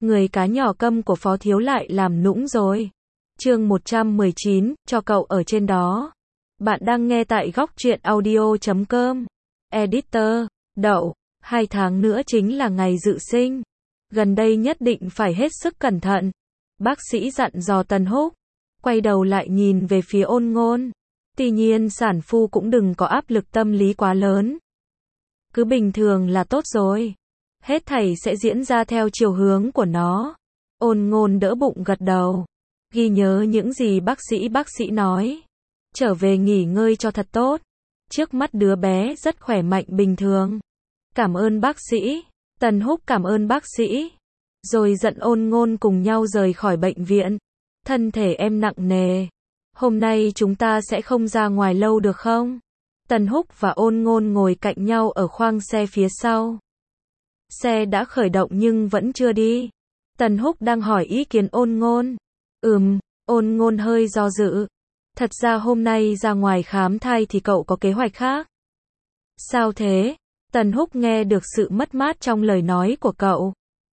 Người cá nhỏ câm của Phó Thiếu lại làm nũng rồi. Chương 119, cho cậu ở trên đó. Bạn đang nghe tại góc truyện audio.com. Editor, Đậu, 2 tháng nữa chính là ngày dự sinh. Gần đây nhất định phải hết sức cẩn thận. Bác sĩ dặn dò Tần Húc. Quay đầu lại nhìn về phía Ôn Ngôn. Tuy nhiên sản phu cũng đừng có áp lực tâm lý quá lớn. Cứ bình thường là tốt rồi. Hết thảy sẽ diễn ra theo chiều hướng của nó. Ôn Ngôn đỡ bụng gật đầu. Ghi nhớ những gì bác sĩ nói. Trở về nghỉ ngơi cho thật tốt. Trước mắt đứa bé rất khỏe mạnh bình thường. Cảm ơn bác sĩ. Tần Húc cảm ơn bác sĩ. Rồi dẫn Ôn Ngôn cùng nhau rời khỏi bệnh viện. Thân thể em nặng nề. Hôm nay chúng ta sẽ không ra ngoài lâu được không? Tần Húc và Ôn Ngôn ngồi cạnh nhau ở khoang xe phía sau. Xe đã khởi động nhưng vẫn chưa đi. Tần Húc đang hỏi ý kiến Ôn Ngôn. Ôn Ngôn hơi do dự. Thật ra hôm nay ra ngoài khám thai thì cậu có kế hoạch khác. Sao thế? Tần Húc nghe được sự mất mát trong lời nói của cậu.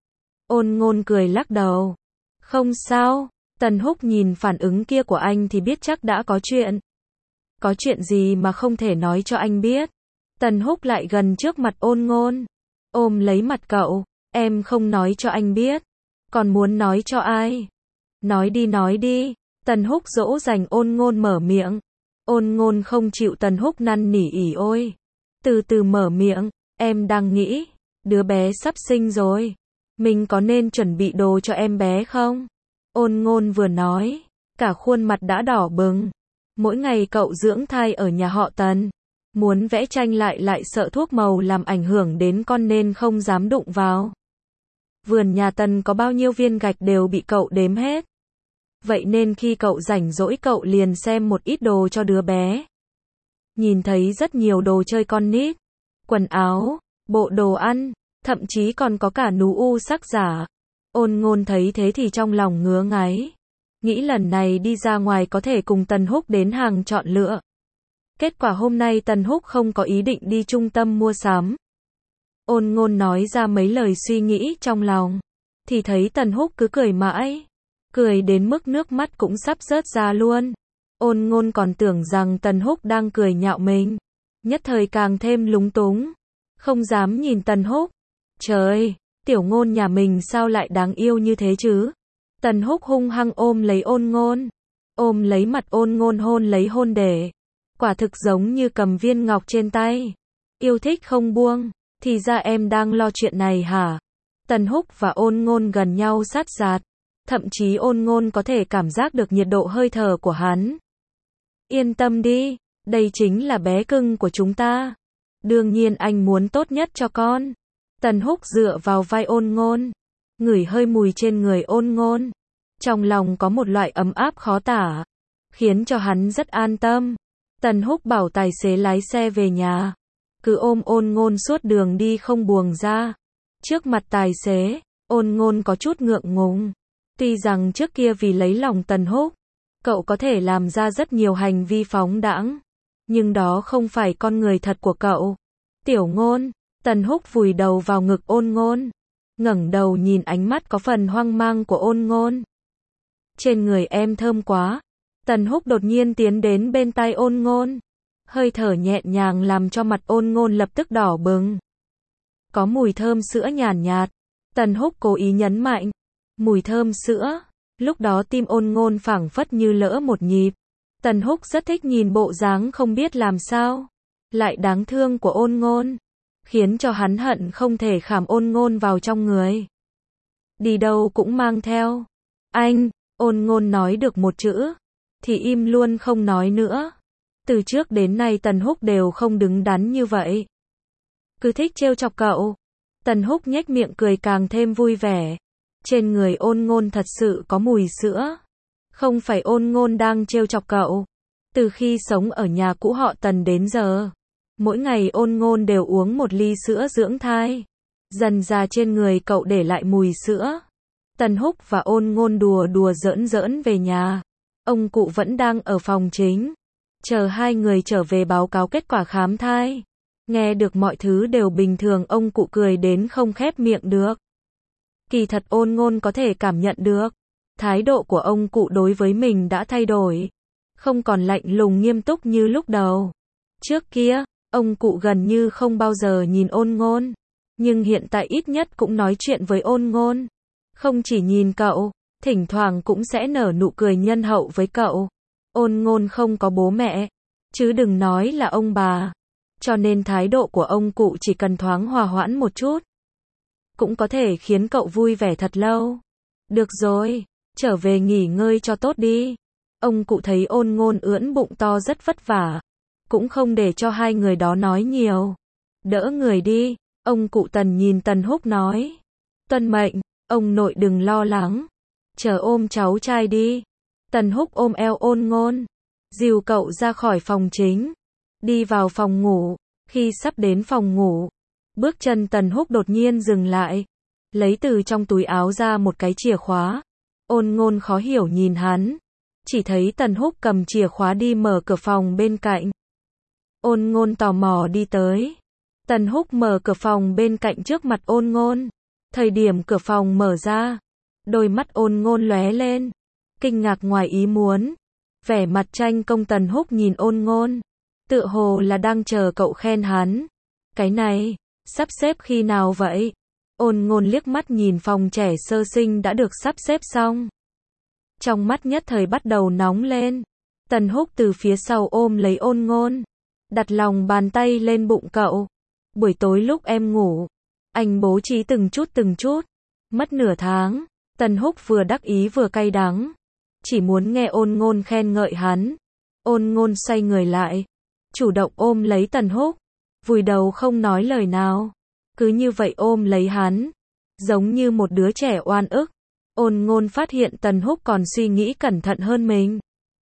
Ôn Ngôn cười lắc đầu. Không sao. Tần Húc nhìn phản ứng kia của anh thì biết chắc đã có chuyện. Có chuyện gì mà không thể nói cho anh biết? Tần Húc lại gần trước mặt Ôn Ngôn. Ôm lấy mặt cậu. Em không nói cho anh biết. Còn muốn nói cho ai? Nói đi. Tần Húc dỗ dành Ôn Ngôn mở miệng. Ôn Ngôn không chịu Tần Húc năn nỉ ỉ ôi. Từ từ mở miệng. Em đang nghĩ. Đứa bé sắp sinh rồi. Mình có nên chuẩn bị đồ cho em bé không? Ôn Ngôn vừa nói. Cả khuôn mặt đã đỏ bừng. Mỗi ngày cậu dưỡng thai ở nhà họ Tần. Muốn vẽ tranh lại sợ thuốc màu làm ảnh hưởng đến con nên không dám đụng vào. Vườn nhà Tần có bao nhiêu viên gạch đều bị cậu đếm hết. Vậy nên khi cậu rảnh rỗi cậu liền xem một ít đồ cho đứa bé. Nhìn thấy rất nhiều đồ chơi con nít. Quần áo, bộ đồ ăn, thậm chí còn có cả nú u sắc giả. Ôn Ngôn thấy thế thì trong lòng ngứa ngáy. Nghĩ lần này đi ra ngoài có thể cùng Tần Húc đến hàng chọn lựa. Kết quả hôm nay Tần Húc không có ý định đi trung tâm mua sắm. Ôn Ngôn nói ra mấy lời suy nghĩ trong lòng. Thì thấy Tần Húc cứ cười mãi. Cười đến mức nước mắt cũng sắp rớt ra luôn. Ôn Ngôn còn tưởng rằng Tần Húc đang cười nhạo mình. Nhất thời càng thêm lúng túng. Không dám nhìn Tần Húc. Trời, tiểu Ngôn nhà mình sao lại đáng yêu như thế chứ? Tần Húc hung hăng ôm lấy Ôn Ngôn. Ôm lấy mặt Ôn Ngôn hôn lấy hôn để. Quả thực giống như cầm viên ngọc trên tay. Yêu thích không buông. Thì ra em đang lo chuyện này hả? Tần Húc và Ôn Ngôn gần nhau sát sát. Thậm chí Ôn Ngôn có thể cảm giác được nhiệt độ hơi thở của hắn. Yên tâm đi. Đây chính là bé cưng của chúng ta. Đương nhiên anh muốn tốt nhất cho con. Tần Húc dựa vào vai Ôn Ngôn. Ngửi hơi mùi trên người Ôn Ngôn. Trong lòng có một loại ấm áp khó tả. Khiến cho hắn rất an tâm. Tần Húc bảo tài xế lái xe về nhà. Cứ ôm Ôn Ngôn suốt đường đi không buông ra. Trước mặt tài xế, Ôn Ngôn có chút ngượng ngùng. Tuy rằng trước kia vì lấy lòng Tần Húc, cậu có thể làm ra rất nhiều hành vi phóng đãng. Nhưng đó không phải con người thật của cậu. Tiểu Ngôn, Tần Húc vùi đầu vào ngực Ôn Ngôn. Ngẩng đầu nhìn ánh mắt có phần hoang mang của Ôn Ngôn. Trên người em thơm quá. Tần Húc đột nhiên tiến đến bên tai Ôn Ngôn. Hơi thở nhẹ nhàng làm cho mặt Ôn Ngôn lập tức đỏ bừng. Có mùi thơm sữa nhàn nhạt. Tần Húc cố ý nhấn mạnh. Mùi thơm sữa. Lúc đó tim Ôn Ngôn phảng phất như lỡ một nhịp. Tần Húc rất thích nhìn bộ dáng không biết làm sao. Lại đáng thương của Ôn Ngôn. Khiến cho hắn hận không thể khảm Ôn Ngôn vào trong người. Đi đâu cũng mang theo. Anh, Ôn Ngôn nói được một chữ. Thì im luôn không nói nữa. Từ trước đến nay Tần Húc đều không đứng đắn như vậy. Cứ thích trêu chọc cậu. Tần Húc nhếch miệng cười càng thêm vui vẻ. Trên người Ôn Ngôn thật sự có mùi sữa. Không phải Ôn Ngôn đang trêu chọc cậu. Từ khi sống ở nhà cũ họ Tần đến giờ, mỗi ngày Ôn Ngôn đều uống một ly sữa dưỡng thai. Dần ra trên người cậu để lại mùi sữa. Tần Húc và Ôn Ngôn đùa giỡn về nhà. Ông cụ vẫn đang ở phòng chính. Chờ hai người trở về báo cáo kết quả khám thai. Nghe được mọi thứ đều bình thường ông cụ cười đến không khép miệng được. Kỳ thật Ôn Ngôn có thể cảm nhận được. Thái độ của ông cụ đối với mình đã thay đổi. Không còn lạnh lùng nghiêm túc như lúc đầu. Trước kia, ông cụ gần như không bao giờ nhìn Ôn Ngôn. Nhưng hiện tại ít nhất cũng nói chuyện với Ôn Ngôn. Không chỉ nhìn cậu, thỉnh thoảng cũng sẽ nở nụ cười nhân hậu với cậu. Ôn Ngôn không có bố mẹ, chứ đừng nói là ông bà. Cho nên thái độ của ông cụ chỉ cần thoáng hòa hoãn một chút, cũng có thể khiến cậu vui vẻ thật lâu. Được rồi, trở về nghỉ ngơi cho tốt đi. Ông cụ thấy Ôn Ngôn ưỡn bụng to rất vất vả, cũng không để cho hai người đó nói nhiều. Đỡ người đi, ông cụ Tần nhìn Tần Húc nói. Tuân mệnh, ông nội đừng lo lắng. Chờ ôm cháu trai đi. Tần Húc ôm eo Ôn Ngôn, dìu cậu ra khỏi phòng chính, đi vào phòng ngủ. Khi sắp đến phòng ngủ, bước chân Tần Húc đột nhiên dừng lại, lấy từ trong túi áo ra một cái chìa khóa. Ôn Ngôn khó hiểu nhìn hắn, chỉ thấy Tần Húc cầm chìa khóa đi mở cửa phòng bên cạnh. Ôn Ngôn tò mò đi tới. Tần Húc mở cửa phòng bên cạnh trước mặt Ôn Ngôn. Thời điểm cửa phòng mở ra, đôi mắt Ôn Ngôn lóe lên, kinh ngạc ngoài ý muốn. Vẻ mặt tranh công Tần Húc nhìn Ôn Ngôn, tựa hồ là đang chờ cậu khen hắn. Cái này, sắp xếp khi nào vậy? Ôn Ngôn liếc mắt nhìn phòng trẻ sơ sinh đã được sắp xếp xong. Trong mắt nhất thời bắt đầu nóng lên. Tần Húc từ phía sau ôm lấy Ôn Ngôn, đặt lòng bàn tay lên bụng cậu. Buổi tối lúc em ngủ, anh bố trí từng chút. Mất nửa tháng, Tần Húc vừa đắc ý vừa cay đắng. Chỉ muốn nghe Ôn Ngôn khen ngợi hắn. Ôn Ngôn xoay người lại, chủ động ôm lấy Tần Húc, vùi đầu không nói lời nào. Cứ như vậy ôm lấy hắn, giống như một đứa trẻ oan ức. Ôn Ngôn phát hiện Tần Húc còn suy nghĩ cẩn thận hơn mình.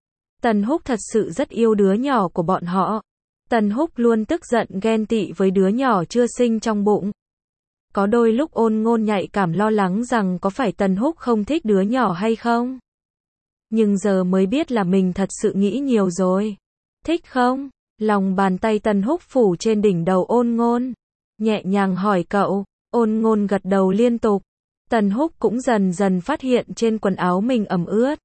Tần Húc thật sự rất yêu đứa nhỏ của bọn họ. Tần Húc luôn tức giận ghen tị với đứa nhỏ chưa sinh trong bụng. Có đôi lúc Ôn Ngôn nhạy cảm lo lắng rằng có phải Tần Húc không thích đứa nhỏ hay không. Nhưng giờ mới biết là mình thật sự nghĩ nhiều rồi. Thích không? Lòng bàn tay Tần Húc phủ trên đỉnh đầu Ôn Ngôn, nhẹ nhàng hỏi cậu. Ôn Ngôn gật đầu liên tục. Tần Húc cũng dần dần phát hiện trên quần áo mình ẩm ướt.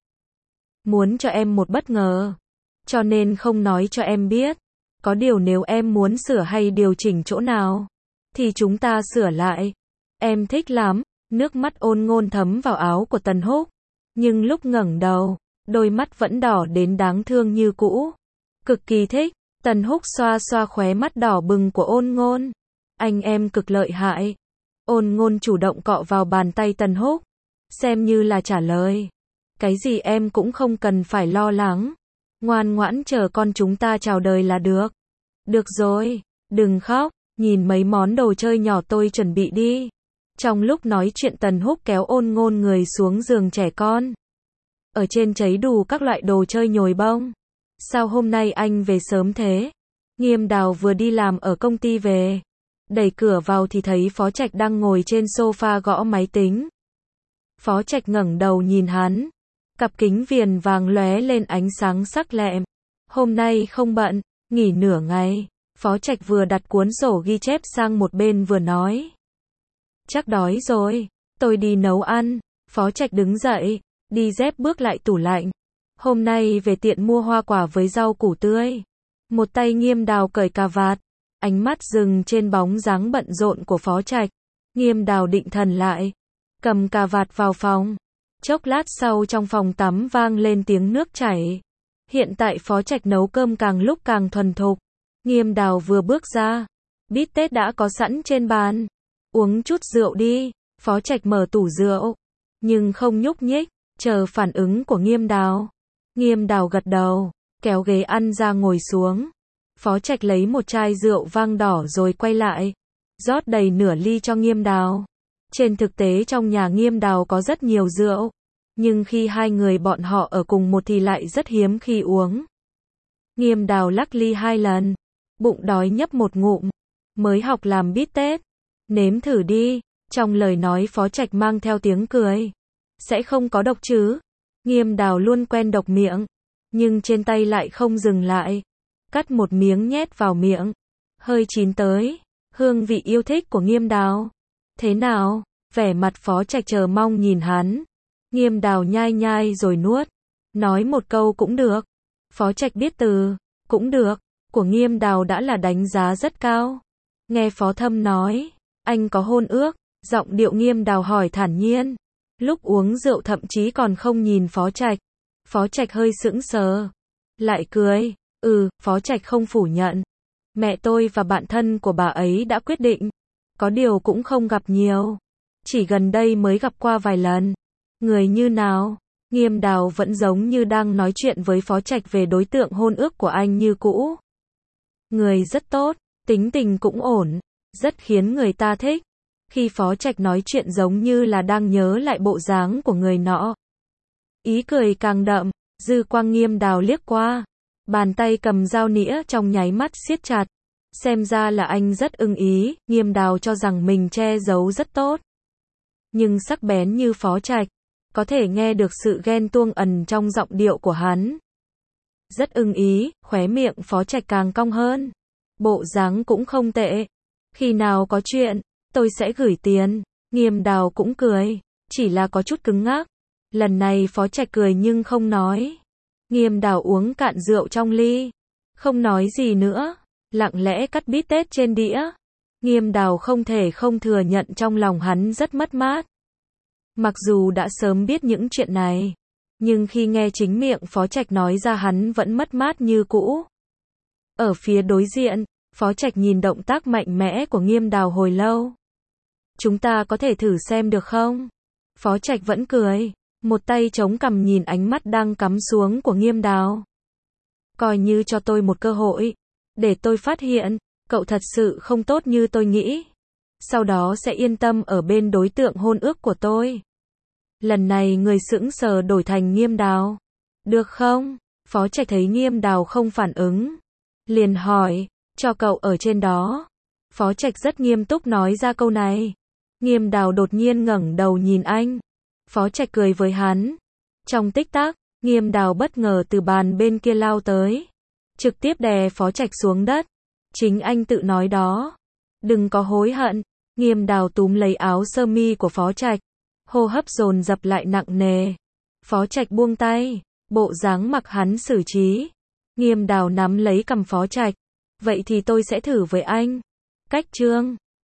Muốn cho em một bất ngờ, cho nên không nói cho em biết. Có điều nếu em muốn sửa hay điều chỉnh chỗ nào, thì chúng ta sửa lại. Em thích lắm. Nước mắt Ôn Ngôn thấm vào áo của Tần Húc. Nhưng lúc ngẩng đầu, đôi mắt vẫn đỏ đến đáng thương như cũ. Cực kỳ thích. Tần Húc xoa xoa khóe mắt đỏ bừng của Ôn Ngôn. Anh em cực lợi hại. Ôn Ngôn chủ động cọ vào bàn tay Tần Húc, xem như là trả lời. Cái gì em cũng không cần phải lo lắng. Ngoan ngoãn chờ con chúng ta chào đời là được. Được rồi, đừng khóc, nhìn mấy món đồ chơi nhỏ tôi chuẩn bị đi. Trong lúc nói chuyện Tần Húc kéo Ôn Ngôn người xuống giường trẻ con. Ở trên trấy đủ các loại đồ chơi nhồi bông. Sao hôm nay anh về sớm thế? Nghiêm Đào vừa đi làm ở công ty về. Đẩy cửa vào thì thấy Phó Trạch đang ngồi trên sofa gõ máy tính. Phó Trạch ngẩng đầu nhìn hắn. Cặp kính viền vàng lóe lên ánh sáng sắc lẹm. Hôm nay không bận, nghỉ nửa ngày. Phó Trạch vừa đặt cuốn sổ ghi chép sang một bên vừa nói. Chắc đói rồi, tôi đi nấu ăn. Phó Trạch đứng dậy, đi dép bước lại tủ lạnh. Hôm nay về tiện mua hoa quả với rau củ tươi. Một tay Nghiêm Đào cởi cà vạt, ánh mắt dừng trên bóng dáng bận rộn của Phó Trạch. Nghiêm Đào định thần lại, cầm cà vạt vào phòng. Chốc lát sau trong phòng tắm vang lên tiếng nước chảy. Hiện tại Phó Trạch nấu cơm càng lúc càng thuần thục. Nghiêm Đào vừa bước ra, bít tết đã có sẵn trên bàn. Uống chút rượu đi. Phó Trạch mở tủ rượu, nhưng không nhúc nhích, chờ phản ứng của Nghiêm Đào. Nghiêm Đào gật đầu, kéo ghế ăn ra ngồi xuống. Phó Trạch lấy một chai rượu vang đỏ rồi quay lại, rót đầy nửa ly cho Nghiêm Đào. Trên thực tế trong nhà Nghiêm Đào có rất nhiều rượu, nhưng khi hai người bọn họ ở cùng một thì lại rất hiếm khi uống. Nghiêm Đào lắc ly 2 lần, bụng đói nhấp một ngụm. Mới học làm bít tết, nếm thử đi. Trong lời nói Phó Trạch mang theo tiếng cười. Sẽ không có độc chứ? Nghiêm Đào luôn quen độc miệng, nhưng trên tay lại không dừng lại. Cắt một miếng nhét vào miệng, hơi chín tới. Hương vị yêu thích của Nghiêm Đào. Thế nào? Vẻ mặt Phó Trạch chờ mong nhìn hắn. Nghiêm Đào nhai nhai rồi nuốt. Nói một câu cũng được. Phó Trạch biết từ cũng được của Nghiêm Đào đã là đánh giá rất cao. Nghe Phó Thâm nói, anh có hôn ước, giọng điệu Nghiêm Đào hỏi thản nhiên. Lúc uống rượu thậm chí còn không nhìn Phó Trạch. Phó Trạch hơi sững sờ, lại cười. Phó Trạch không phủ nhận. Mẹ tôi và bạn thân của bà ấy đã quyết định. Có điều cũng không gặp nhiều. Chỉ gần đây mới gặp qua vài lần. Người như nào? Nghiêm Đào vẫn giống như đang nói chuyện với Phó Trạch về đối tượng hôn ước của anh như cũ. Người rất tốt, tính tình cũng ổn, rất khiến người ta thích. Khi Phó Trạch nói chuyện giống như là đang nhớ lại bộ dáng của người nọ. Ý cười càng đậm, dư quang Nghiêm Đào liếc qua. Bàn tay cầm dao nĩa trong nháy mắt siết chặt. Xem ra là anh rất ưng ý, Nghiêm Đào cho rằng mình che giấu rất tốt. Nhưng sắc bén như Phó Trạch, có thể nghe được sự ghen tuông ẩn trong giọng điệu của hắn. Rất ưng ý, khóe miệng Phó Trạch càng cong hơn. Bộ dáng cũng không tệ. Khi nào có chuyện, tôi sẽ gửi tiền. Nghiêm Đào cũng cười, chỉ là có chút cứng ngắc. Lần này Phó Trạch cười nhưng không nói. Nghiêm Đào uống cạn rượu trong ly, không nói gì nữa, lặng lẽ cắt bít tết trên đĩa. Nghiêm Đào không thể không thừa nhận trong lòng hắn rất mất mát. Mặc dù đã sớm biết những chuyện này, nhưng khi nghe chính miệng Phó Trạch nói ra hắn vẫn mất mát như cũ. Ở phía đối diện, Phó Trạch nhìn động tác mạnh mẽ của Nghiêm Đào hồi lâu. Chúng ta có thể thử xem được không? Phó Trạch vẫn cười, một tay chống cằm nhìn ánh mắt đang cắm xuống của Nghiêm Đào. Coi như cho tôi một cơ hội, để tôi phát hiện, cậu thật sự không tốt như tôi nghĩ. Sau đó sẽ yên tâm ở bên đối tượng hôn ước của tôi. Lần này người sững sờ đổi thành Nghiêm Đào. Được không? Phó Trạch thấy Nghiêm Đào không phản ứng, liền hỏi, cho cậu ở trên đó. Phó Trạch rất nghiêm túc nói ra câu này. Nghiêm Đào đột nhiên ngẩng đầu nhìn anh. Phó Trạch cười với hắn. Trong tích tắc, Nghiêm Đào bất ngờ từ bàn bên kia lao tới, trực tiếp đè Phó Trạch xuống đất. Chính anh tự nói đó. Đừng có hối hận. Nghiêm Đào túm lấy áo sơ mi của Phó Trạch, hô hấp dồn dập lại nặng nề. Phó Trạch buông tay, bộ dáng mặc hắn xử trí. Nghiêm Đào nắm lấy cằm Phó Trạch. Vậy thì tôi sẽ thử với anh. Cách chương